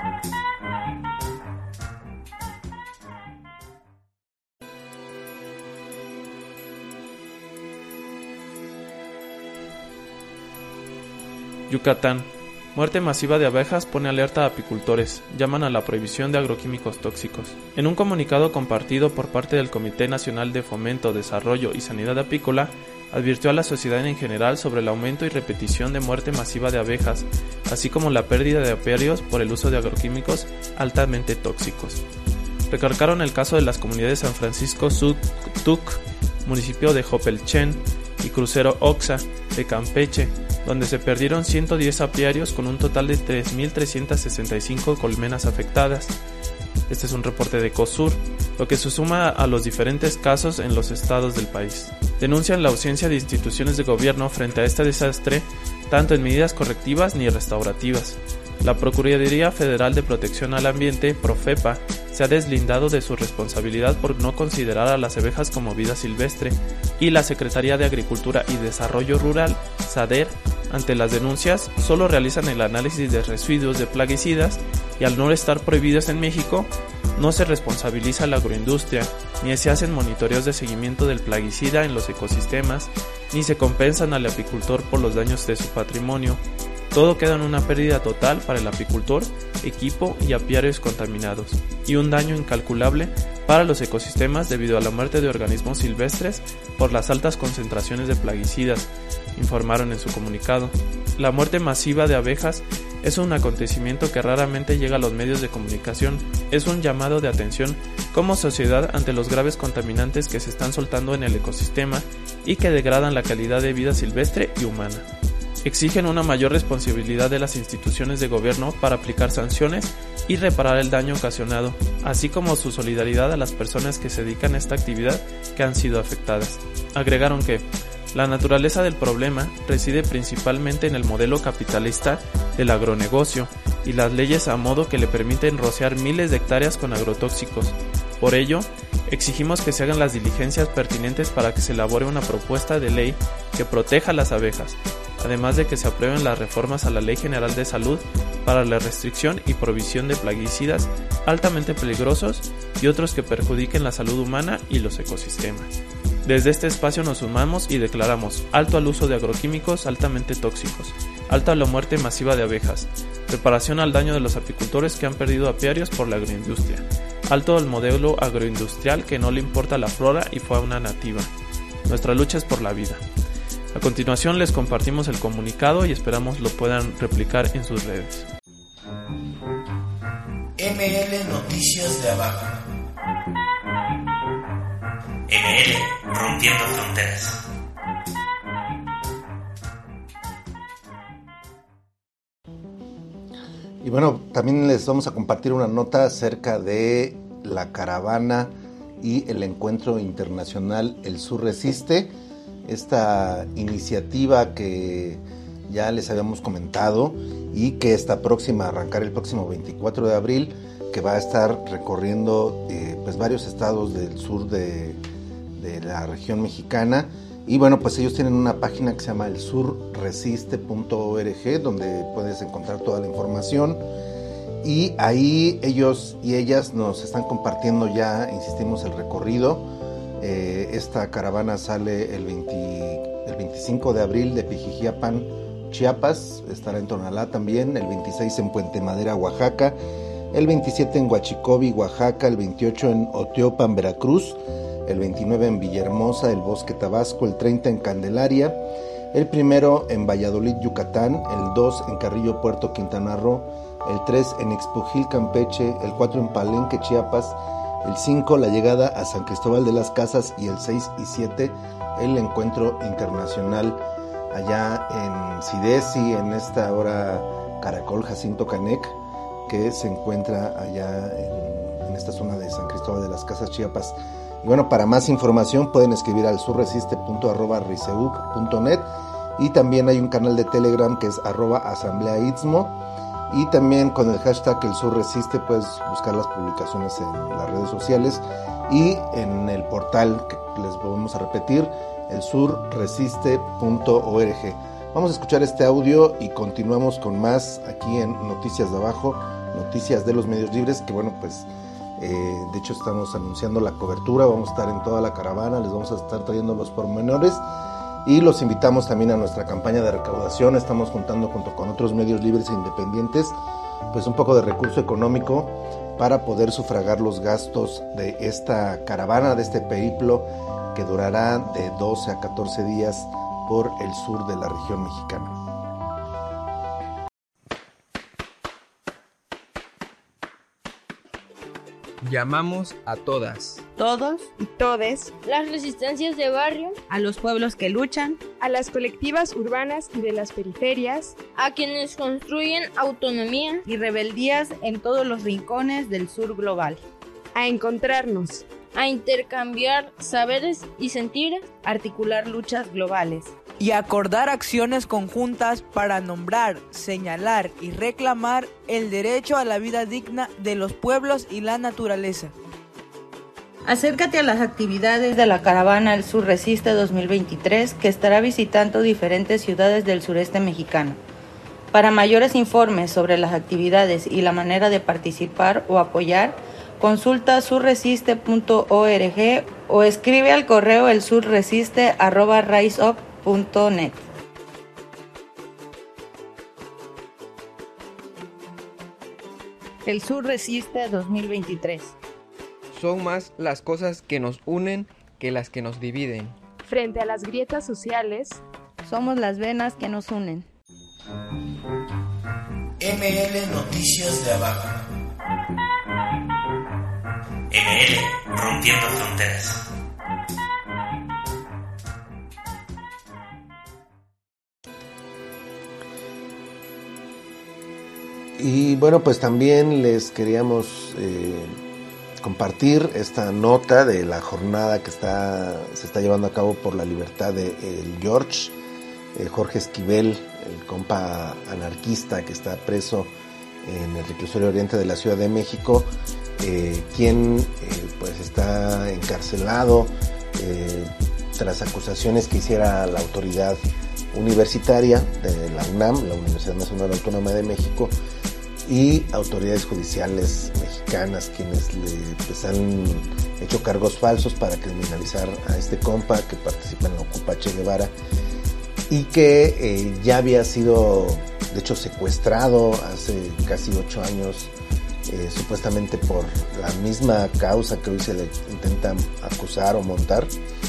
Yucatán. Muerte masiva de abejas pone alerta a apicultores. Llaman a la prohibición de agroquímicos tóxicos. En un comunicado compartido por parte del Comité Nacional de Fomento, Desarrollo y Sanidad Apícola, advirtió a la sociedad en general sobre el aumento y repetición de muerte masiva de abejas, así como la pérdida de apiarios por el uso de agroquímicos altamente tóxicos. Recalcaron el caso de las comunidades San Francisco Suctuc, municipio de Jopelchen, y Crucero Oxa, de Campeche, donde se perdieron ciento diez apiarios con un total de tres mil trescientas sesenta y cinco colmenas afectadas. Este es un reporte de COSUR, lo que se suma a los diferentes casos en los estados del país. Denuncian la ausencia de instituciones de gobierno frente a este desastre, tanto en medidas correctivas ni restaurativas. La Procuraduría Federal de Protección al Ambiente, Profepa, se ha deslindado de su responsabilidad por no considerar a las abejas como vida silvestre, y la Secretaría de Agricultura y Desarrollo Rural, SADER, ante las denuncias, solo realizan el análisis de residuos de plaguicidas y al no estar prohibidos en México, no se responsabiliza a la agroindustria, ni se hacen monitoreos de seguimiento del plaguicida en los ecosistemas, ni se compensan al apicultor por los daños de su patrimonio. Todo queda en una pérdida total para el apicultor, equipo y apiarios contaminados, y un daño incalculable para los ecosistemas debido a la muerte de organismos silvestres por las altas concentraciones de plaguicidas, informaron en su comunicado. La muerte masiva de abejas es un acontecimiento que raramente llega a los medios de comunicación. Es un llamado de atención como sociedad ante los graves contaminantes que se están soltando en el ecosistema y que degradan la calidad de vida silvestre y humana. Exigen una mayor responsabilidad de las instituciones de gobierno para aplicar sanciones y reparar el daño ocasionado, así como su solidaridad a las personas que se dedican a esta actividad que han sido afectadas. Agregaron que la naturaleza del problema reside principalmente en el modelo capitalista del agronegocio y las leyes a modo que le permiten rociar miles de hectáreas con agrotóxicos. Por ello, exigimos que se hagan las diligencias pertinentes para que se elabore una propuesta de ley que proteja a las abejas, además de que se aprueben las reformas a la Ley General de Salud para la restricción y provisión de plaguicidas altamente peligrosos y otros que perjudiquen la salud humana y los ecosistemas. Desde este espacio nos sumamos y declaramos alto al uso de agroquímicos altamente tóxicos, alto a la muerte masiva de abejas, reparación al daño de los apicultores que han perdido apiarios por la agroindustria, alto al modelo agroindustrial que no le importa la flora y fauna nativa. Nuestra lucha es por la vida. A continuación les compartimos el comunicado y esperamos lo puedan replicar en sus redes. M L Noticias de Abajo. M L Rompiendo Fronteras. Y bueno, también les vamos a compartir una nota acerca de la caravana y el encuentro internacional El Sur Resiste. Esta iniciativa que ya les habíamos comentado y que está próxima a arrancar el próximo veinticuatro de abril, que va a estar recorriendo eh, pues varios estados del sur de, de la región mexicana. Y bueno, pues ellos tienen una página que se llama el sur resiste punto org, donde puedes encontrar toda la información. Y ahí ellos y ellas nos están compartiendo ya, insistimos, el recorrido. Eh, esta caravana sale el, veinte, el veinticinco de abril de Pijijiapan, Chiapas, estará en Tonalá también, el veintiséis en Puente Madera, Oaxaca, el veintisiete en Huachicobi, Oaxaca, el veintiocho en Oteopan, Veracruz, el veintinueve en Villahermosa, El Bosque, Tabasco, el treinta en Candelaria, el primero en Valladolid, Yucatán, el dos en Carrillo, Puerto Quintana Roo, el tres en Expujil, Campeche, el cuatro en Palenque, Chiapas, el cinco la llegada a San Cristóbal de las Casas y el seis y siete el encuentro internacional allá en Sidesi, en esta hora Caracol Jacinto Canec, que se encuentra allá en, en esta zona de San Cristóbal de las Casas, Chiapas. Y bueno, para más información pueden escribir al surresiste punto arroba riseuc punto net, y también hay un canal de Telegram que es arroba asamblea istmo, y también con el hashtag el surresiste puedes buscar las publicaciones en las redes sociales y en el portal que les volvemos a repetir, el surresiste punto org. Vamos a escuchar este audio y continuamos con más aquí en Noticias de Abajo, Noticias de los Medios Libres, que bueno, pues eh, de hecho estamos anunciando la cobertura, vamos a estar en toda la caravana, les vamos a estar trayendo los pormenores y los invitamos también a nuestra campaña de recaudación. Estamos juntando junto con otros medios libres e independientes pues un poco de recurso económico para poder sufragar los gastos de esta caravana, de este periplo que durará de doce a catorce días por el sur de la región mexicana. Llamamos a todas, todos y todes, las resistencias de barrio, a los pueblos que luchan, a las colectivas urbanas y de las periferias, a quienes construyen autonomía y rebeldías en todos los rincones del sur global, a encontrarnos, a intercambiar saberes y sentires, articular luchas globales y acordar acciones conjuntas para nombrar, señalar y reclamar el derecho a la vida digna de los pueblos y la naturaleza. Acércate a las actividades de la caravana El Sur Resiste dos mil veintitrés, que estará visitando diferentes ciudades del sureste mexicano. Para mayores informes sobre las actividades y la manera de participar o apoyar, consulta surresiste punto org o escribe al correo elsurresiste arroba riseup punto net. El Sur Resiste dos mil veintitrés. Son más las cosas que nos unen que las que nos dividen. Frente a las grietas sociales, somos las venas que nos unen. M L Noticias de Abajo. M L Rompiendo Fronteras. Y bueno, pues también les queríamos eh, compartir esta nota de la jornada que está se está llevando a cabo por la libertad de el George, eh, Jorge Esquivel, el compa anarquista que está preso en el reclusorio oriente de la Ciudad de México, eh, quien eh, pues está encarcelado eh, tras acusaciones que hiciera la autoridad universitaria de la UNAM, la Universidad Nacional Autónoma de México, y autoridades judiciales mexicanas, quienes le pues, han hecho cargos falsos para criminalizar a este compa que participa en la Ocupa Che Guevara y que eh, ya había sido de hecho secuestrado hace casi ocho años, eh, supuestamente por la misma causa que hoy se le intenta acusar o montar,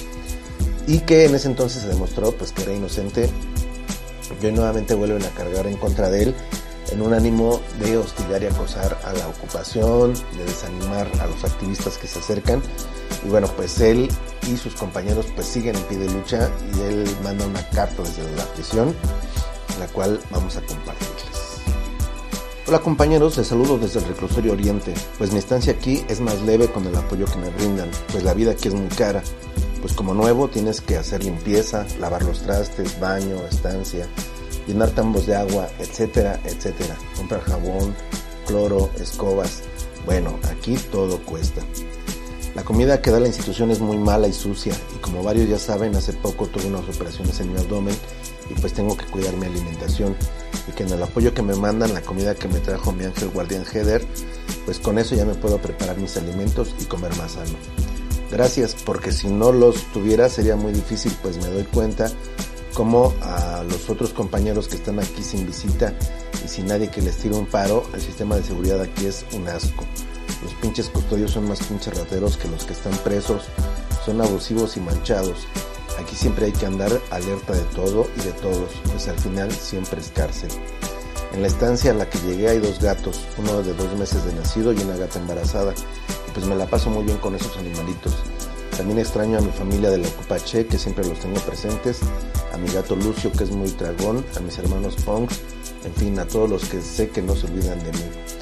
y que en ese entonces se demostró pues que era inocente. Y hoy nuevamente vuelven a cargar en contra de él en un ánimo de hostigar y acosar a la ocupación, de desanimar a los activistas que se acercan. Y bueno, pues él y sus compañeros pues siguen en pie de lucha, y él manda una carta desde la prisión, la cual vamos a compartirles. Hola compañeros, les saludo desde el reclusorio Oriente. Pues mi estancia aquí es más leve con el apoyo que me brindan, pues la vida aquí es muy cara. Pues como nuevo tienes que hacer limpieza, lavar los trastes, baño, estancia, llenar tambos de agua, etcétera, etcétera. Comprar jabón, cloro, escobas. Bueno, aquí todo cuesta. La comida que da la institución es muy mala y sucia, y como varios ya saben, hace poco tuve unas operaciones en mi abdomen y pues tengo que cuidar mi alimentación, y que en el apoyo que me mandan, la comida que me trajo mi ángel guardián Heder, pues con eso ya me puedo preparar mis alimentos y comer más sano. Gracias, porque si no los tuviera sería muy difícil, pues me doy cuenta como a los otros compañeros que están aquí sin visita y sin nadie que les tire un paro, el sistema de seguridad aquí es un asco. Los pinches custodios son más pinches rateros que los que están presos, son abusivos y manchados. Aquí siempre hay que andar alerta de todo y de todos, pues al final siempre es cárcel. En la estancia a la que llegué hay dos gatos, uno de dos meses de nacido y una gata embarazada, y pues me la paso muy bien con esos animalitos. También extraño a mi familia de la Ocupa Che, que siempre los tengo presentes, a mi gato Lucio, que es muy tragón, a mis hermanos Punks, en fin, a todos los que sé que no se olvidan de mí.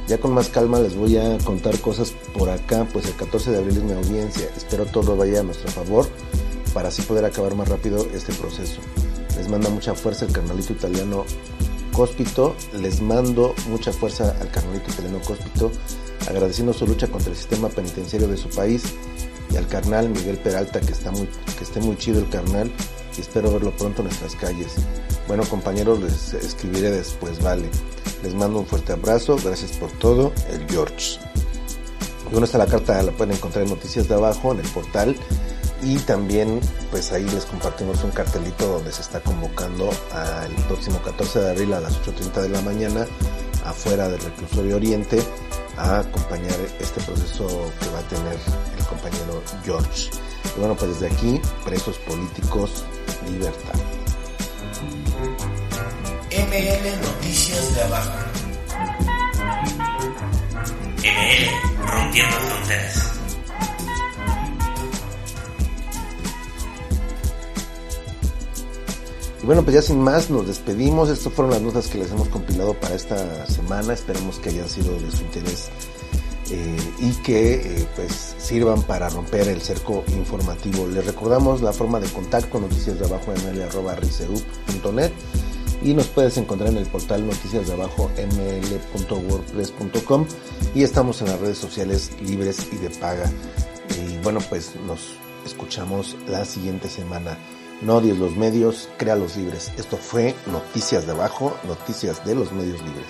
Ya con más calma les voy a contar cosas por acá, pues el catorce de abril es mi audiencia. Espero todo vaya a nuestro favor para así poder acabar más rápido este proceso. Les manda mucha fuerza el carnalito italiano Cospito. Les mando mucha fuerza al carnalito italiano Cospito, agradeciendo su lucha contra el sistema penitenciario de su país, y al carnal Miguel Peralta, que está muy, que esté muy chido el carnal, y espero verlo pronto en nuestras calles. Bueno, compañeros, les escribiré después, vale. Les mando un fuerte abrazo, gracias por todo, el George. Y bueno, esta la carta la pueden encontrar en Noticias de Abajo, en el portal, y también pues ahí les compartimos un cartelito donde se está convocando al próximo catorce de abril a las ocho treinta de la mañana afuera del Reclusorio Oriente a acompañar este proceso que va a tener el compañero George. Y bueno, pues desde aquí, presos políticos, libertad. M L Noticias de Abajo. M L Rompiendo Fronteras. Y bueno, pues ya sin más nos despedimos. Estas fueron las notas que les hemos compilado para esta semana. Esperemos que hayan sido de su interés eh, y que eh, pues sirvan para romper el cerco informativo. Les recordamos la forma de contacto: noticias de abajo m l arroba riseup punto net, y nos puedes encontrar en el portal noticias de abajo m l punto wordpress punto com, y estamos en las redes sociales libres y de paga. Y bueno, pues nos escuchamos la siguiente semana. No odies los medios, créalos libres. Esto fue Noticias de Abajo, noticias de los medios libres.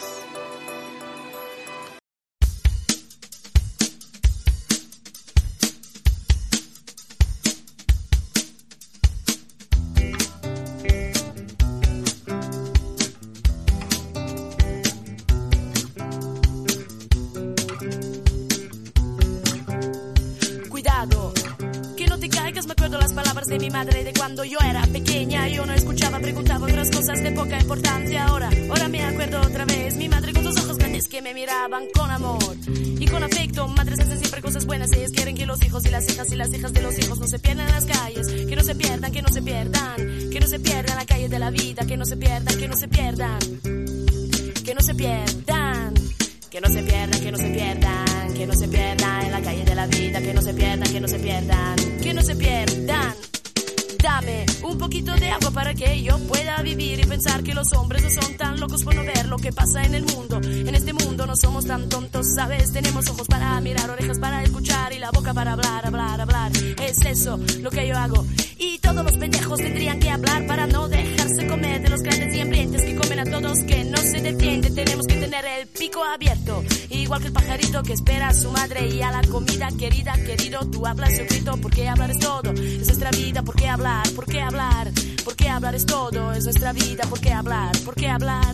Cuidado, que no te caigas, me acuerdo las palabras de mi madre de cuando yo era pequeña. Yo no escuchaba, preguntaba otras cosas de poca importancia. Ahora, ahora me acuerdo otra vez. Mi madre con dos ojos grandes que me miraban con amor y con afecto. Madres hacen siempre cosas buenas. Ellas quieren que los hijos y las hijas y las hijas de los hijos no se pierdan en las calles. Que no se pierdan, que no se pierdan. Que no se pierdan en la calle de la vida. Que no se pierdan, que no se pierdan. Que no se pierdan. Que no se pierdan, que no se pierdan. Que no se pierdan en la calle de la vida. Que no se pierdan, que no se pierdan. Que no se pierdan. Dame un poquito de agua para que yo pueda vivir y pensar que los hombres no son tan locos por no ver lo que pasa en el mundo. En este mundo no somos tan tontos, ¿sabes? Tenemos ojos para mirar, orejas para escuchar y la boca para hablar, hablar, hablar. Es eso lo que yo hago. Y todos los pendejos tendrían que hablar para no dejarse comer de los grandes y hambrientos que comen a todos, que no se defienden. Tenemos que tener el pico abierto, igual que el pajarito que espera a su madre y a la comida. Querida, querido, tú hablas, yo grito, porque hablar es todo, es nuestra vida, ¿por qué hablar? ¿Por qué hablar? ¿Por qué hablar es todo? Es nuestra vida, ¿por qué hablar? ¿Por qué hablar?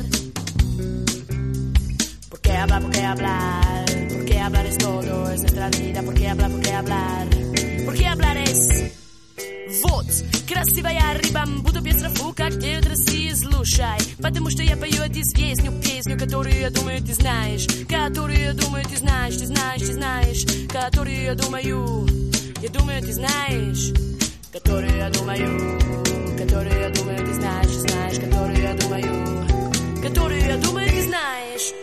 ¿Por qué hablar? ¿Por qué hablar? ¿Por qué hablar es todo? Es nuestra vida, ¿por qué hablar? ¿Por qué hablar? ¿Por qué hablar es... Вот, красивая рыба, буду без трафука, где России слушай. Потому что я пою эту песню, песню, которую я думаю ты знаешь. Которую я думаю ты знаешь, ты знаешь, ты знаешь. Которую я думаю, я думаю ты знаешь. Которую я думаю, которую я думаю ты знаешь, ты знаешь. Которую я думаю, которую я думаю ты знаешь.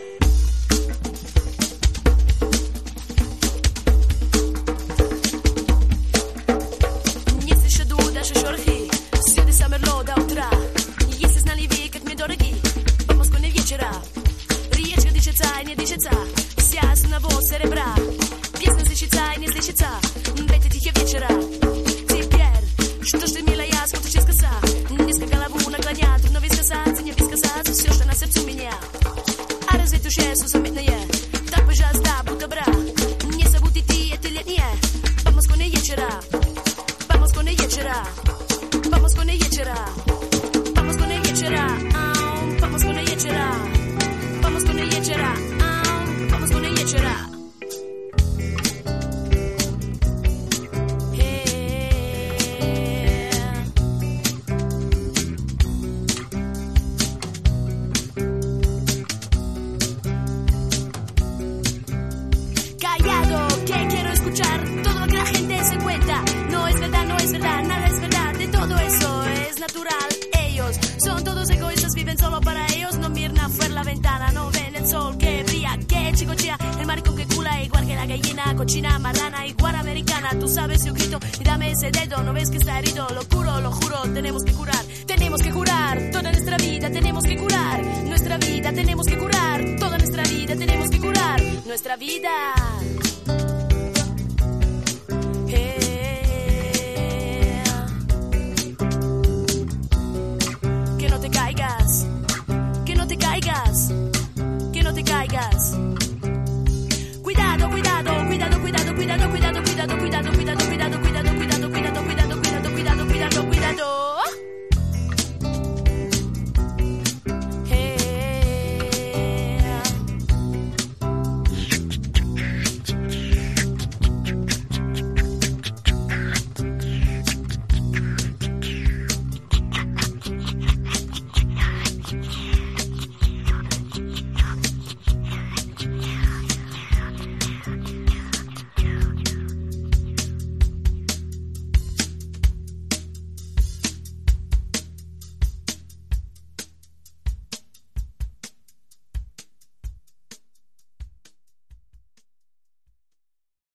Наши шорохи, следы замерло до утра. Если знали вы, как мне дороги, по Москве вечера. Речка дышится и не дышится, вся с одного серебра. Песня слышится и не слышится, в эти тихие вечера. Теперь, что ж ты, милая, смотришь из коса? Низко голову наклоня, трудно высказаться, не высказаться все, что на сердце у меня. А разве душе заметное? Так, пожалуйста, будь добра. Не забудь идти, это летнее, по Москве вечера. Vamos con ella, chera. Vamos con ella, chera. Vamos con ella, chera. Vamos con ella, chera. Vamos con ella, chera. Vamos con ella, chera. Callado, que quiero escuchar todo lo que la gente se cuenta. No es verdad, no es verdad, nada es verdad, de todo eso es natural. Ellos son todos egoístas. cochina, marrana, iguana americana. Tú sabes, yo grito y dame ese dedo. No ves que está herido, lo curo, lo juro. Tenemos que curar, tenemos que curar toda nuestra vida. Tenemos que curar nuestra vida, tenemos que curar toda nuestra vida. Tenemos que curar nuestra vida.